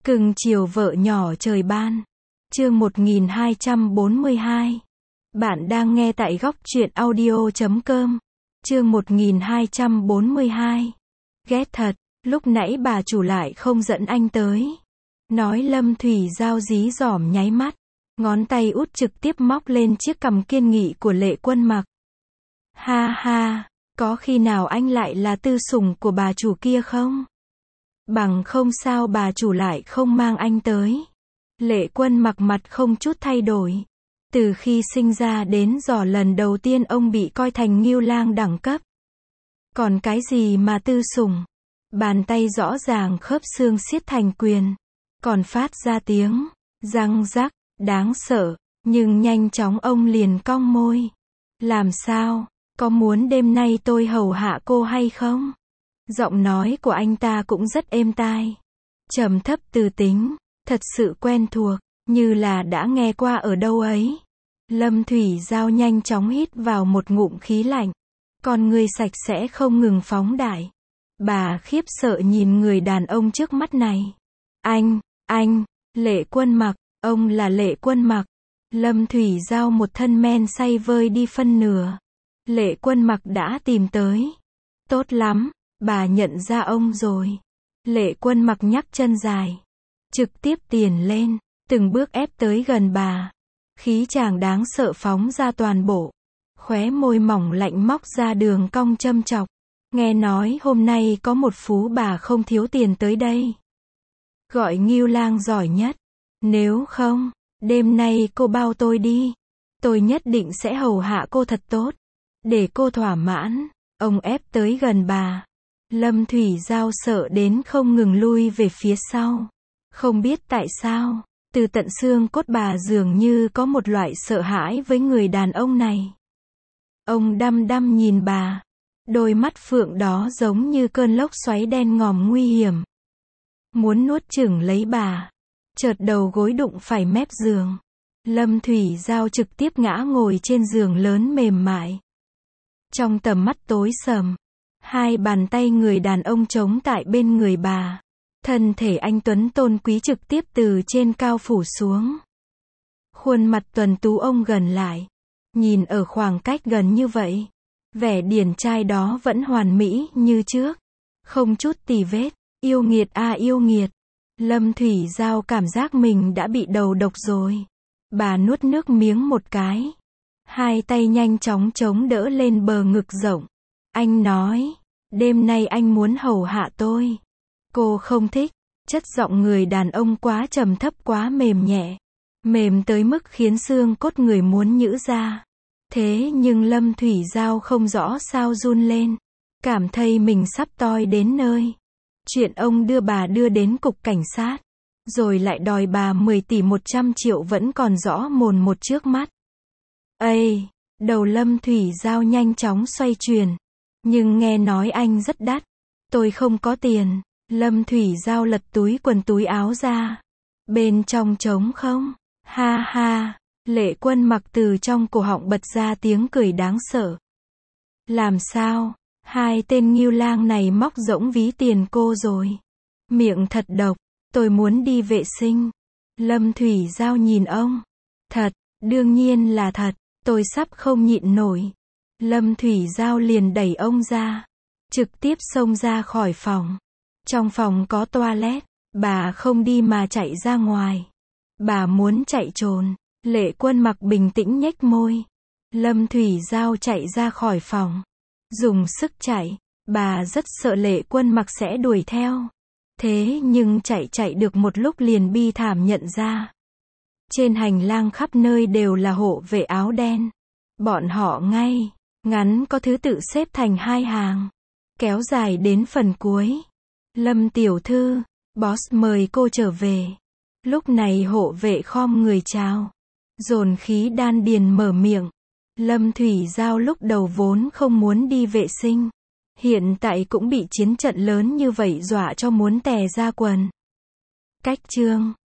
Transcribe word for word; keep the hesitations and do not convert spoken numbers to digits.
Cưng chiều vợ nhỏ trời ban. Chương một nghìn hai trăm bốn mươi hai. Bạn đang nghe tại góc truyện audio chấm com. Chương một nghìn hai trăm bốn mươi hai. Ghét thật, lúc nãy bà chủ lại không dẫn anh tới. Nói Lâm Thủy Giao dí dỏm nháy mắt. Ngón tay út trực tiếp móc lên chiếc cằm kiên nghị của Lệ Quân Mặc. Ha ha, có khi nào anh lại là tư sủng của bà chủ kia không? Bằng không sao bà chủ lại không mang anh tới. Lệ Quân Mặc mặt không chút thay đổi. Từ khi sinh ra đến giỏ lần đầu tiên ông bị coi thành ngưu lang đẳng cấp. Còn cái gì mà tư sủng? Bàn tay rõ ràng khớp xương siết thành quyền. Còn phát ra tiếng răng rắc, đáng sợ. Nhưng nhanh chóng ông liền cong môi. Làm sao? Có muốn đêm nay tôi hầu hạ cô hay không? Giọng nói của anh ta cũng rất êm tai. Trầm thấp từ tính, thật sự quen thuộc, như là đã nghe qua ở đâu ấy. Lâm Thủy Giao nhanh chóng hít vào một ngụm khí lạnh. Con người sạch sẽ không ngừng phóng đại. Bà khiếp sợ nhìn người đàn ông trước mắt này. Anh, anh, Lệ Quân Mặc, ông là Lệ Quân Mặc. Lâm Thủy Giao một thân men say vơi đi phân nửa. Lệ Quân Mặc đã tìm tới. Tốt lắm, bà nhận ra ông rồi. Lệ Quân Mặc nhắc chân dài. Trực tiếp tiền lên, từng bước ép tới gần bà. Khí chàng đáng sợ phóng ra toàn bộ. Khóe môi mỏng lạnh móc ra đường cong châm chọc. Nghe nói hôm nay có một phú bà không thiếu tiền tới đây. Gọi ngưu lang giỏi nhất. Nếu không, đêm nay cô bao tôi đi. Tôi nhất định sẽ hầu hạ cô thật tốt. Để cô thỏa mãn. Ông ép tới gần bà. Lâm Thủy Giao sợ đến không ngừng lui về phía sau. Không biết tại sao, từ tận xương cốt bà dường như có một loại sợ hãi với người đàn ông này. Ông đăm đăm nhìn bà. Đôi mắt phượng đó giống như cơn lốc xoáy đen ngòm nguy hiểm. Muốn nuốt chửng lấy bà. Chợt đầu gối đụng phải mép giường. Lâm Thủy Giao trực tiếp ngã ngồi trên giường lớn mềm mại. Trong tầm mắt tối sầm, hai bàn tay người đàn ông chống tại bên người bà. Thân thể anh tuấn tôn quý trực tiếp từ trên cao phủ xuống. Khuôn mặt tuấn tú ông gần lại. Nhìn ở khoảng cách gần như vậy, vẻ điển trai đó vẫn hoàn mỹ như trước. Không chút tì vết. Yêu nghiệt à yêu nghiệt. Lâm Thủy Giao cảm giác mình đã bị đầu độc rồi. Bà nuốt nước miếng một cái. Hai tay nhanh chóng chống đỡ lên bờ ngực rộng. Anh nói, đêm nay anh muốn hầu hạ tôi. Cô không thích. Chất giọng người đàn ông quá trầm thấp quá mềm nhẹ. Mềm tới mức khiến xương cốt người muốn nhữ ra. Thế nhưng Lâm Thủy Giao không rõ sao run lên. Cảm thấy mình sắp toi đến nơi. Chuyện ông đưa bà đưa đến cục cảnh sát. Rồi lại đòi bà mười tỷ một trăm triệu vẫn còn rõ mồn một trước mắt. Ây, đầu Lâm Thủy Giao nhanh chóng xoay chuyển. Nhưng nghe nói anh rất đắt. Tôi không có tiền. Lâm Thủy Giao lật túi quần túi áo ra. Bên trong trống không. Ha ha. Lệ Quân Mặc từ trong cổ họng bật ra tiếng cười đáng sợ. Làm sao? Hai tên ngưu lang này móc rỗng ví tiền cô rồi. Miệng thật độc. Tôi muốn đi vệ sinh. Lâm Thủy Giao nhìn ông. Thật, đương nhiên là thật. Tôi sắp không nhịn nổi. Lâm Thủy Giao liền đẩy ông ra. Trực tiếp xông ra khỏi phòng. Trong phòng có toilet. Bà không đi mà chạy ra ngoài. Bà muốn chạy trốn. Lệ Quân Mặc bình tĩnh nhếch môi. Lâm Thủy Giao chạy ra khỏi phòng. Dùng sức chạy. Bà rất sợ Lệ Quân Mặc sẽ đuổi theo. Thế nhưng chạy chạy được một lúc liền bi thảm nhận ra. Trên hành lang khắp nơi đều là hộ vệ áo đen. Bọn họ ngay, ngắn có thứ tự xếp thành hai hàng. Kéo dài đến phần cuối. Lâm tiểu thư, boss mời cô trở về. Lúc này hộ vệ khom người chào. Dồn khí đan điền mở miệng. Lâm Thủy Giao lúc đầu vốn không muốn đi vệ sinh. Hiện tại cũng bị chiến trận lớn như vậy dọa cho muốn tè ra quần. Cách chương